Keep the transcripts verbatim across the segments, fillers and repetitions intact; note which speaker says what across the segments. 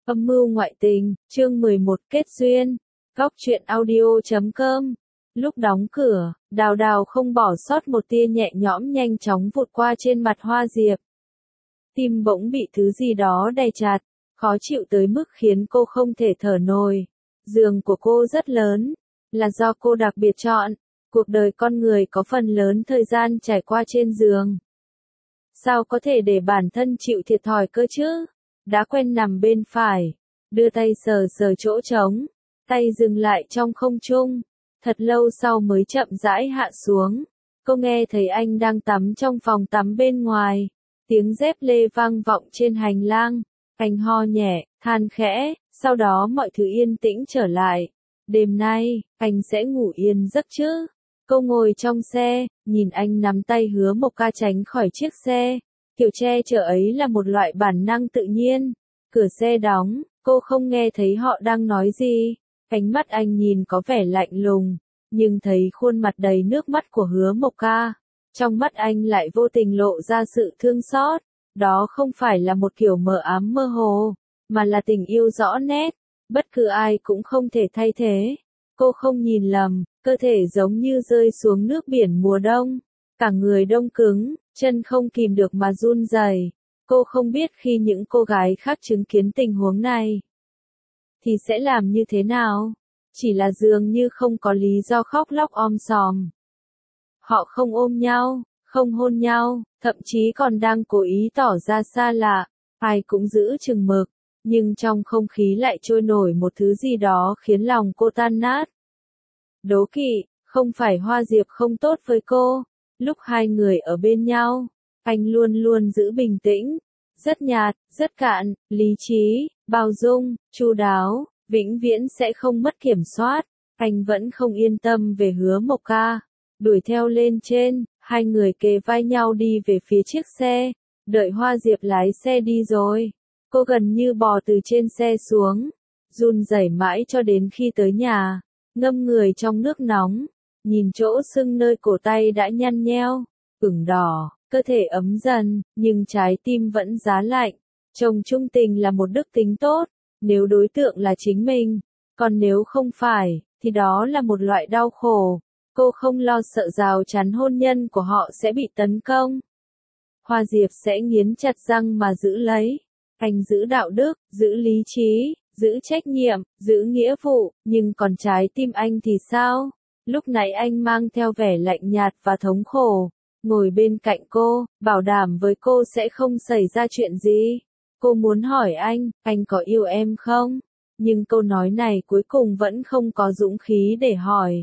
Speaker 1: Âm mưu ngoại tình, chương mười một kết duyên, góc truyện audio chấm com. Lúc đóng cửa, Đào Đào không bỏ sót một tia nhẹ nhõm nhanh chóng vụt qua trên mặt Hoa Diệp. Tim bỗng bị thứ gì đó đè chặt, khó chịu tới mức khiến cô không thể thở nổi. Giường của cô rất lớn, là do cô đặc biệt chọn. Cuộc đời con người có phần lớn thời gian trải qua trên giường. Sao có thể để bản thân chịu thiệt thòi cơ chứ? Đã quen nằm bên phải, đưa tay sờ sờ chỗ trống, tay dừng lại trong không trung, thật lâu sau mới chậm rãi hạ xuống. Cô nghe thấy anh đang tắm trong phòng tắm bên ngoài, tiếng dép lê vang vọng trên hành lang, anh ho nhẹ, than khẽ, sau đó mọi thứ yên tĩnh trở lại. Đêm nay, anh sẽ ngủ yên giấc chứ? Cô ngồi trong xe, nhìn anh nắm tay Hứa Mộc Ca tránh khỏi chiếc xe. Kiểu che chở ấy là một loại bản năng tự nhiên. Cửa xe đóng, cô không nghe thấy họ đang nói gì. Ánh mắt anh nhìn có vẻ lạnh lùng, nhưng thấy khuôn mặt đầy nước mắt của Hứa Mộc Ca. Trong mắt anh lại vô tình lộ ra sự thương xót. Đó không phải là một kiểu mờ ám mơ hồ, mà là tình yêu rõ nét. Bất cứ ai cũng không thể thay thế. Cô không nhìn lầm, cơ thể giống như rơi xuống nước biển mùa đông. Cả người đông cứng, chân không kìm được mà run rẩy. Cô không biết khi những cô gái khác chứng kiến tình huống này thì sẽ làm như thế nào. Chỉ là dường như không có lý do khóc lóc om sòm. Họ không ôm nhau, không hôn nhau, thậm chí còn đang cố ý tỏ ra xa lạ. Ai cũng giữ chừng mực, nhưng trong không khí lại trôi nổi một thứ gì đó khiến lòng cô tan nát. Đố kỵ, không phải Hoa Diệp không tốt với cô. Lúc hai người ở bên nhau, anh luôn luôn giữ bình tĩnh, rất nhạt, rất cạn, lý trí, bao dung, chu đáo, vĩnh viễn sẽ không mất kiểm soát. Anh vẫn không yên tâm về Hứa Mộc Ca. Đuổi theo lên trên, hai người kề vai nhau đi về phía chiếc xe. Đợi Hoa Diệp lái xe đi rồi, cô gần như bò từ trên xe xuống, run rẩy mãi cho đến khi tới nhà, ngâm người trong nước nóng. Nhìn chỗ sưng nơi cổ tay đã nhăn nheo, ửng đỏ, cơ thể ấm dần, nhưng trái tim vẫn giá lạnh. Chồng trung tình là một đức tính tốt, nếu đối tượng là chính mình, còn nếu không phải, thì đó là một loại đau khổ. Cô không lo sợ rào chắn hôn nhân của họ sẽ bị tấn công. Hoa Diệp sẽ nghiến chặt răng mà giữ lấy. Anh giữ đạo đức, giữ lý trí, giữ trách nhiệm, giữ nghĩa vụ, nhưng còn trái tim anh thì sao? Lúc nãy anh mang theo vẻ lạnh nhạt và thống khổ, ngồi bên cạnh cô, bảo đảm với cô sẽ không xảy ra chuyện gì. Cô muốn hỏi anh, anh có yêu em không? Nhưng câu nói này cuối cùng vẫn không có dũng khí để hỏi.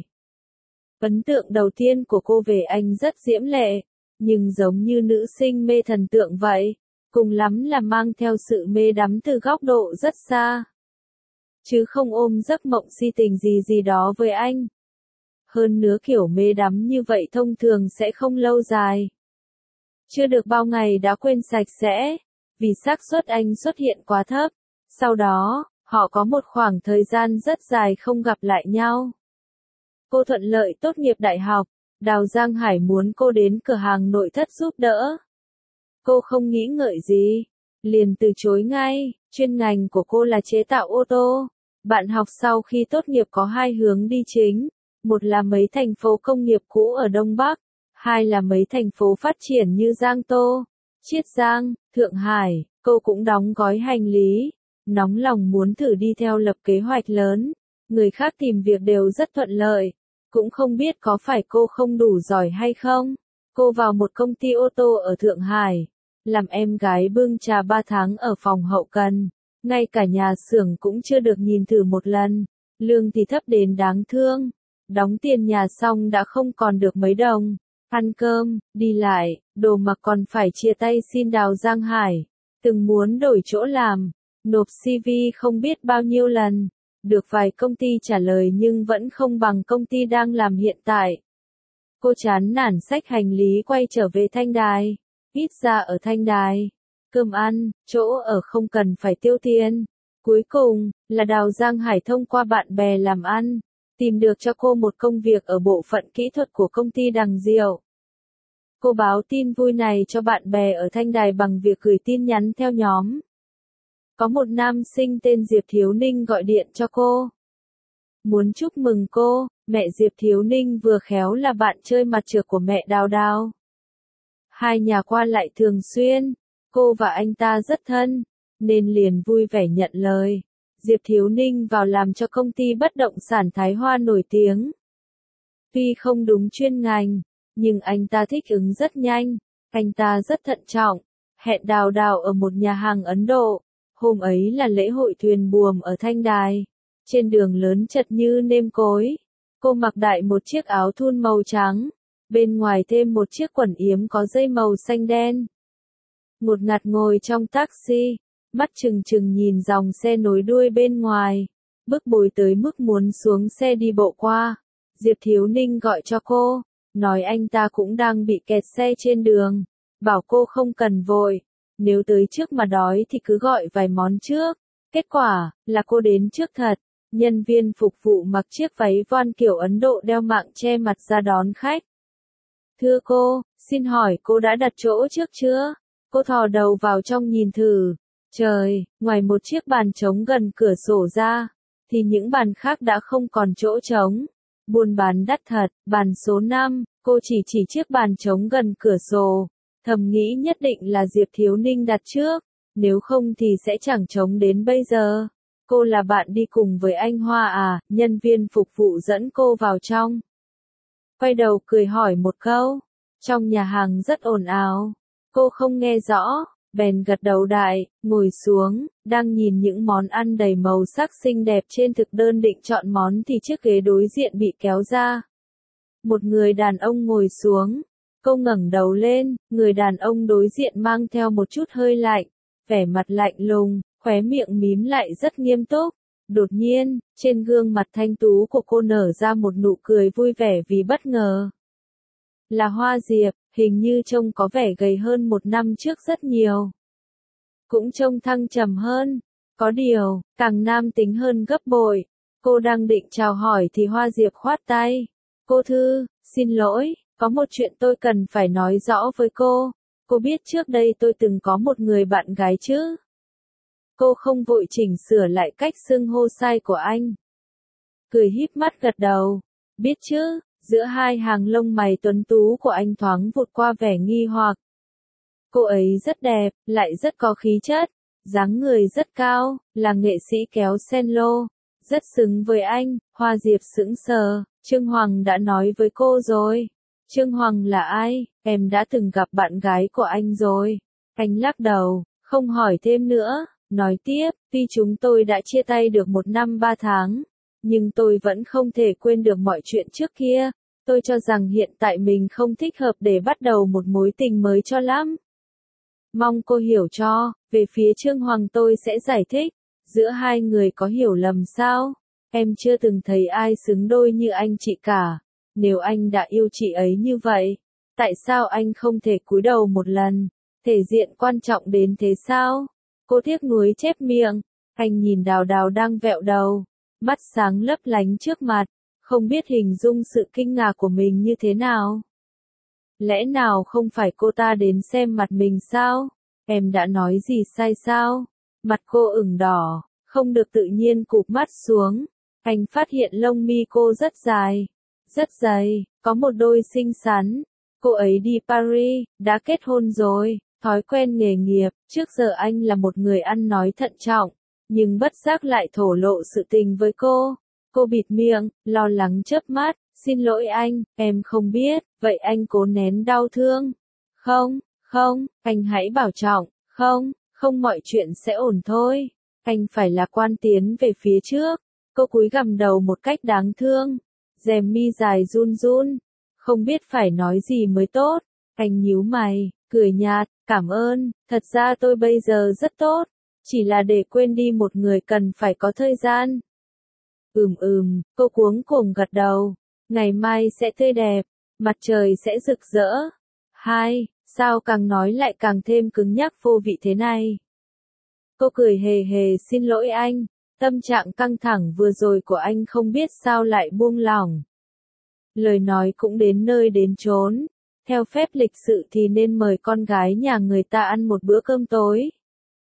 Speaker 1: Ấn tượng đầu tiên của cô về anh rất diễm lệ, nhưng giống như nữ sinh mê thần tượng vậy, cùng lắm là mang theo sự mê đắm từ góc độ rất xa. Chứ không ôm giấc mộng si tình gì gì đó với anh. Hơn nữa kiểu mê đắm như vậy thông thường sẽ không lâu dài. Chưa được bao ngày đã quên sạch sẽ, vì xác suất anh xuất hiện quá thấp. Sau đó, họ có một khoảng thời gian rất dài không gặp lại nhau. Cô thuận lợi tốt nghiệp đại học, Đào Giang Hải muốn cô đến cửa hàng nội thất giúp đỡ. Cô không nghĩ ngợi gì, liền từ chối ngay. Chuyên ngành của cô là chế tạo ô tô. Bạn học sau khi tốt nghiệp có hai hướng đi chính. Một là mấy thành phố công nghiệp cũ ở Đông Bắc, hai là mấy thành phố phát triển như Giang Tô, Chiết Giang, Thượng Hải. Cô cũng đóng gói hành lý, nóng lòng muốn thử đi theo lập kế hoạch lớn. Người khác tìm việc đều rất thuận lợi, cũng không biết có phải cô không đủ giỏi hay không. Cô vào một công ty ô tô ở Thượng Hải, làm em gái bưng trà ba tháng ở phòng hậu cần, ngay cả nhà xưởng cũng chưa được nhìn thử một lần, lương thì thấp đến đáng thương. Đóng tiền nhà xong đã không còn được mấy đồng, ăn cơm, đi lại, đồ mặc còn phải chia tay xin Đào Giang Hải. Từng muốn đổi chỗ làm, nộp xê vê không biết bao nhiêu lần, được vài công ty trả lời nhưng vẫn không bằng công ty đang làm hiện tại. Cô chán nản xách hành lý quay trở về Thanh Đài. Ít ra ở Thanh Đài, cơm ăn, chỗ ở không cần phải tiêu tiền. Cuối cùng, là Đào Giang Hải thông qua bạn bè làm ăn, tìm được cho cô một công việc ở bộ phận kỹ thuật của công ty Đằng Diệu. Cô báo tin vui này cho bạn bè ở Thanh Đài bằng việc gửi tin nhắn theo nhóm. có một nam sinh tên Diệp Thiếu Ninh gọi điện cho cô. Muốn chúc mừng cô, mẹ Diệp Thiếu Ninh vừa khéo là bạn chơi mặt trược của mẹ Đào Đào. Hai nhà qua lại thường xuyên, cô và anh ta rất thân, nên liền vui vẻ nhận lời. Diệp Thiếu Ninh vào làm cho công ty bất động sản Thái Hoa nổi tiếng. Tuy không đúng chuyên ngành, nhưng anh ta thích ứng rất nhanh, anh ta rất thận trọng, hẹn Đào Đào ở một nhà hàng Ấn Độ. Hôm ấy là lễ hội thuyền buồm ở Thanh Đài, trên đường lớn chật như nêm cối. Cô mặc đại một chiếc áo thun màu trắng, bên ngoài thêm một chiếc quần yếm có dây màu xanh đen. Ngột ngạt ngồi trong taxi, mắt trừng trừng nhìn dòng xe nối đuôi bên ngoài, bức bối tới mức muốn xuống xe đi bộ qua. Diệp Thiếu Ninh gọi cho cô, nói anh ta cũng đang bị kẹt xe trên đường, bảo cô không cần vội, nếu tới trước mà đói thì cứ gọi vài món trước. Kết quả là cô đến trước thật, nhân viên phục vụ mặc chiếc váy voan kiểu Ấn Độ đeo mạng che mặt ra đón khách. Thưa cô, xin hỏi cô đã đặt chỗ trước chưa? Cô thò đầu vào trong nhìn thử. Trời, ngoài một chiếc bàn trống gần cửa sổ ra, thì những bàn khác đã không còn chỗ trống. Buôn bán đắt thật, bàn số năm, cô chỉ chỉ chiếc bàn trống gần cửa sổ, thầm nghĩ nhất định là Diệp Thiếu Ninh đặt trước, nếu không thì sẽ chẳng trống đến bây giờ. Cô là bạn đi cùng với anh Hoa à? Nhân viên phục vụ dẫn cô vào trong. Quay đầu cười hỏi một câu. Trong nhà hàng rất ồn ào. Cô không nghe rõ, bèn gật đầu đại, ngồi xuống, đang nhìn những món ăn đầy màu sắc xinh đẹp trên thực đơn định chọn món thì chiếc ghế đối diện bị kéo ra. Một người đàn ông ngồi xuống. Cô ngẩng đầu lên, người đàn ông đối diện mang theo một chút hơi lạnh, vẻ mặt lạnh lùng, khóe miệng mím lại rất nghiêm túc. Đột nhiên, trên gương mặt thanh tú của cô nở ra một nụ cười vui vẻ vì bất ngờ. Là Hoa Diệp, hình như trông có vẻ gầy hơn một năm trước rất nhiều. Cũng trông thăng trầm hơn, có điều, càng nam tính hơn gấp bội. Cô đang định chào hỏi thì Hoa Diệp khoát tay. Cô Thư, xin lỗi, có một chuyện tôi cần phải nói rõ với cô. Cô biết trước đây tôi từng có một người bạn gái chứ? Cô không vội chỉnh sửa lại cách xưng hô sai của anh. Cười híp mắt gật đầu. Biết chứ, giữa hai hàng lông mày tuấn tú của anh thoáng vụt qua vẻ nghi hoặc. Cô ấy rất đẹp, lại rất có khí chất, dáng người rất cao, là nghệ sĩ kéo cello, rất xứng với anh. Hoa Diệp sững sờ, Trương Hoàng đã nói với cô rồi. Trương Hoàng là ai? Em đã từng gặp bạn gái của anh rồi. Anh lắc đầu, không hỏi thêm nữa, nói tiếp, tuy chúng tôi đã chia tay được một năm ba tháng, nhưng tôi vẫn không thể quên được mọi chuyện trước kia. Tôi cho rằng hiện tại mình không thích hợp để bắt đầu một mối tình mới cho lắm. Mong cô hiểu cho. Về phía Trương Hoàng tôi sẽ giải thích. Giữa hai người có hiểu lầm sao? Em chưa từng thấy ai xứng đôi như anh chị cả. Nếu anh đã yêu chị ấy như vậy, tại sao anh không thể cúi đầu một lần? Thể diện quan trọng đến thế sao? Cô tiếc nuối chép miệng. Anh nhìn Đào Đào đang vẹo đầu, mắt sáng lấp lánh trước mặt, không biết hình dung sự kinh ngạc của mình như thế nào. Lẽ nào không phải cô ta đến xem mặt mình sao? Em đã nói gì sai sao? Mặt cô ửng đỏ, không được tự nhiên cụp mắt xuống. Anh phát hiện lông mi cô rất dài, rất dày, có một đôi xinh xắn. Cô ấy đi Paris, đã kết hôn rồi, thói quen nghề nghiệp. Trước giờ anh là một người ăn nói thận trọng, nhưng bất giác lại thổ lộ sự tình với cô. Cô bịt miệng, lo lắng chớp mắt. Xin lỗi anh, em không biết. Vậy anh cố nén đau thương. Không, không, anh hãy bảo trọng. Không, không, mọi chuyện sẽ ổn thôi. Anh phải lạc quan tiến về phía trước. Cô cúi gằm đầu một cách đáng thương. Rèm mi dài run run. Không biết phải nói gì mới tốt. Anh nhíu mày, cười nhạt, cảm ơn. Thật ra tôi bây giờ rất tốt. Chỉ là để quên đi một người cần phải có thời gian. Ừm ừm, cô cuống cuồng gật đầu. Ngày mai sẽ tươi đẹp, mặt trời sẽ rực rỡ. Hai, sao càng nói lại càng thêm cứng nhắc vô vị thế này? Cô cười hề hề xin lỗi anh, tâm trạng căng thẳng vừa rồi của anh không biết sao lại buông lỏng. Lời nói cũng đến nơi đến chốn, theo phép lịch sự thì nên mời con gái nhà người ta ăn một bữa cơm tối.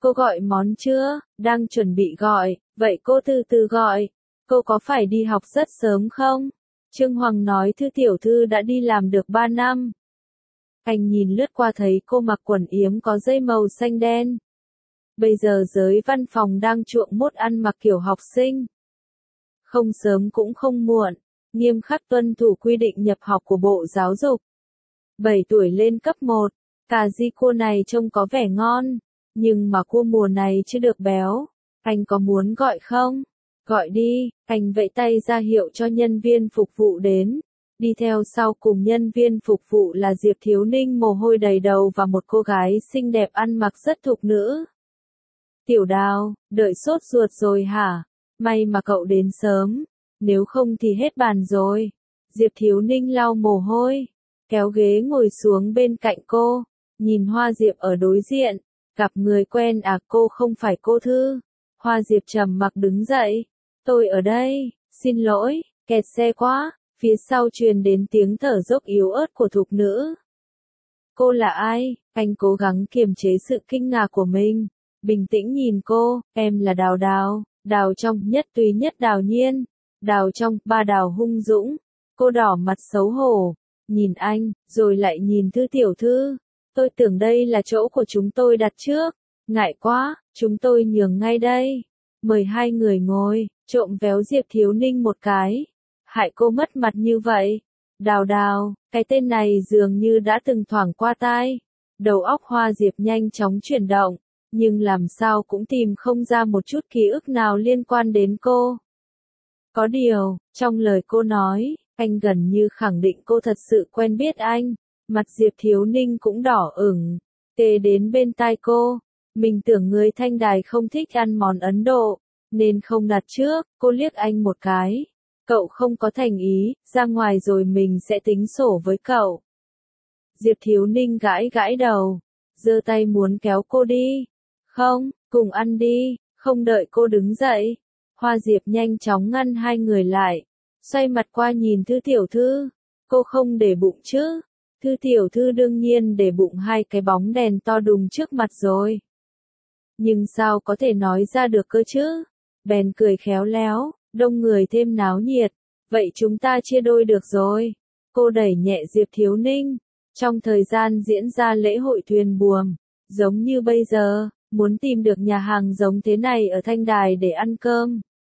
Speaker 1: Cô gọi món chưa? Đang chuẩn bị gọi, vậy cô từ từ gọi. Cô có phải đi học rất sớm không? Trương Hoàng nói Thư tiểu thư đã đi làm được ba năm. Anh nhìn lướt qua thấy cô mặc quần yếm có dây màu xanh đen. Bây giờ giới văn phòng đang chuộng mốt ăn mặc kiểu học sinh. Không sớm cũng không muộn, nghiêm khắc tuân thủ quy định nhập học của Bộ Giáo dục. bảy tuổi lên cấp một, cà ri cua này trông có vẻ ngon, nhưng mà cua mùa này chưa được béo. Anh có muốn gọi không? Gọi đi, anh vẫy tay ra hiệu cho nhân viên phục vụ đến. Đi theo sau cùng nhân viên phục vụ là Diệp Thiếu Ninh mồ hôi đầy đầu và một cô gái xinh đẹp ăn mặc rất thục nữ. Tiểu Đào, đợi sốt ruột rồi hả? May mà cậu đến sớm, nếu không thì hết bàn rồi. Diệp Thiếu Ninh lau mồ hôi, kéo ghế ngồi xuống bên cạnh cô, nhìn Hoa Diệp ở đối diện. Gặp người quen à, cô không phải cô Thư. Hoa Diệp trầm mặc đứng dậy. Tôi ở đây, xin lỗi, kẹt xe quá. Phía sau truyền đến tiếng thở dốc yếu ớt của thục nữ. Cô là ai? Anh cố gắng kiềm chế sự kinh ngạc của mình. Bình tĩnh nhìn cô, em là Đào Đào, Đào trong nhất tùy nhất Đào Nhiên. Đào trong, ba Đào hung dũng. Cô đỏ mặt xấu hổ, nhìn anh, rồi lại nhìn Thư tiểu thư. Tôi tưởng đây là chỗ của chúng tôi đặt trước. Ngại quá, chúng tôi nhường ngay đây. Mời hai người ngồi, trộm véo Diệp Thiếu Ninh một cái. Hại cô mất mặt như vậy. Đào Đào, cái tên này dường như đã từng thoảng qua tai. Đầu óc Hoa Diệp nhanh chóng chuyển động, nhưng làm sao cũng tìm không ra một chút ký ức nào liên quan đến cô. Có điều, trong lời cô nói, anh gần như khẳng định cô thật sự quen biết anh. Mặt Diệp Thiếu Ninh cũng đỏ ửng, tê đến bên tai cô. Mình tưởng người Thanh Đài không thích ăn món Ấn Độ, nên không đặt trước. Cô liếc anh một cái. Cậu không có thành ý, ra ngoài rồi mình sẽ tính sổ với cậu. Diệp Thiếu Ninh gãi gãi đầu, giơ tay muốn kéo cô đi. Không, cùng ăn đi, không đợi cô đứng dậy. Hoa Diệp nhanh chóng ngăn hai người lại, xoay mặt qua nhìn Thư tiểu thư. Cô không để bụng chứ? Thư tiểu thư đương nhiên để bụng hai cái bóng đèn to đùng trước mặt rồi. Nhưng sao có thể nói ra được cơ chứ? Bèn cười khéo léo, đông người thêm náo nhiệt. Vậy chúng ta chia đôi được rồi. Cô đẩy nhẹ Diệp Thiếu Ninh. Trong thời gian diễn ra lễ hội thuyền buồm, giống như bây giờ, muốn tìm được nhà hàng giống thế này ở Thanh Đài để ăn cơm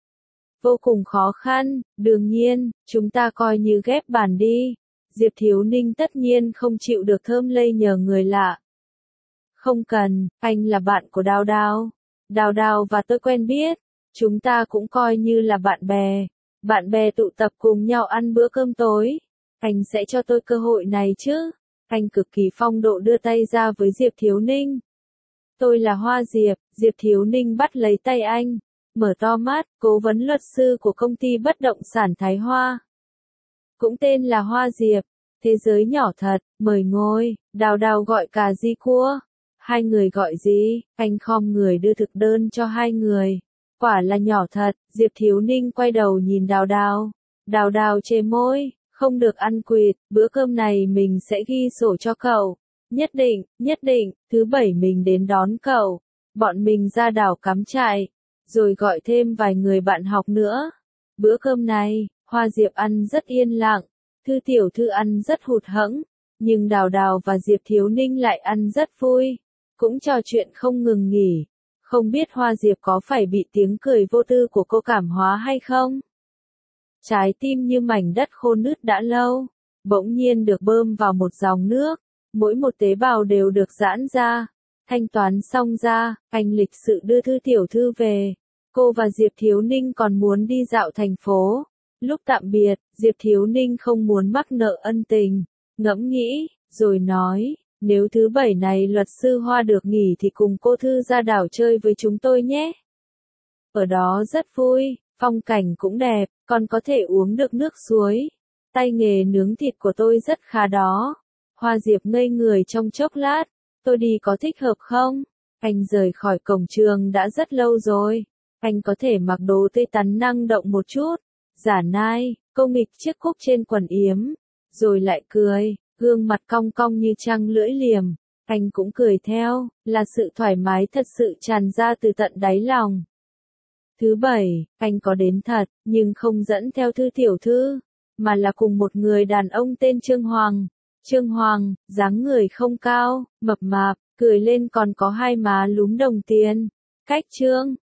Speaker 1: vô cùng khó khăn. Đương nhiên, chúng ta coi như ghép bàn đi. Diệp Thiếu Ninh tất nhiên không chịu được thơm lây nhờ người lạ. Không cần, anh là bạn của Đào Đào. Đào Đào và tôi quen biết. Chúng ta cũng coi như là bạn bè. Bạn bè tụ tập cùng nhau ăn bữa cơm tối. Anh sẽ cho tôi cơ hội này chứ? Anh cực kỳ phong độ đưa tay ra với Diệp Thiếu Ninh. Tôi là Hoa Diệp. Diệp Thiếu Ninh bắt lấy tay anh, mở to mắt, cố vấn luật sư của công ty bất động sản Thái Hoa. Cũng tên là Hoa Diệp. Thế giới nhỏ thật, mời ngồi. Đào Đào gọi cà ri cua. Hai người gọi gì? Anh khom người đưa thực đơn cho hai người. Quả là nhỏ thật. Diệp Thiếu Ninh quay đầu nhìn Đào Đào. Đào Đào chề môi, không được ăn quỵt, bữa cơm này mình sẽ ghi sổ cho cậu. Nhất định, nhất định, thứ bảy mình đến đón cậu. Bọn mình ra đảo cắm trại, rồi gọi thêm vài người bạn học nữa. Bữa cơm này, Hoa Diệp ăn rất yên lặng, Thư tiểu thư ăn rất hụt hẫng, nhưng Đào Đào và Diệp Thiếu Ninh lại ăn rất vui, cũng trò chuyện không ngừng nghỉ. Không biết Hoa Diệp có phải bị tiếng cười vô tư của cô cảm hóa hay không? Trái tim như mảnh đất khô nứt đã lâu, bỗng nhiên được bơm vào một dòng nước, mỗi một tế bào đều được giãn ra. Thanh toán xong ra, anh lịch sự đưa Thư tiểu thư về. Cô và Diệp Thiếu Ninh còn muốn đi dạo thành phố. Lúc tạm biệt, Diệp Thiếu Ninh không muốn mắc nợ ân tình, ngẫm nghĩ, rồi nói, nếu thứ bảy này luật sư Hoa được nghỉ thì cùng cô Thư ra đảo chơi với chúng tôi nhé. Ở đó rất vui, phong cảnh cũng đẹp, còn có thể uống được nước suối. Tay nghề nướng thịt của tôi rất khá đó. Hoa Diệp ngây người trong chốc lát, tôi đi có thích hợp không? Anh rời khỏi cổng trường đã rất lâu rồi. Anh có thể mặc đồ tươi tắn năng động một chút. Giả nai, cô nghịch chiếc cúc trên quần yếm, rồi lại cười, gương mặt cong cong như trăng lưỡi liềm. Anh cũng cười theo, là sự thoải mái thật sự tràn ra từ tận đáy lòng. Thứ bảy, anh có đến thật, nhưng không dẫn theo Thư tiểu thư, mà là cùng một người đàn ông tên Trương Hoàng. Trương Hoàng, dáng người không cao, mập mạp, cười lên còn có hai má lúm đồng tiền. Cách Trương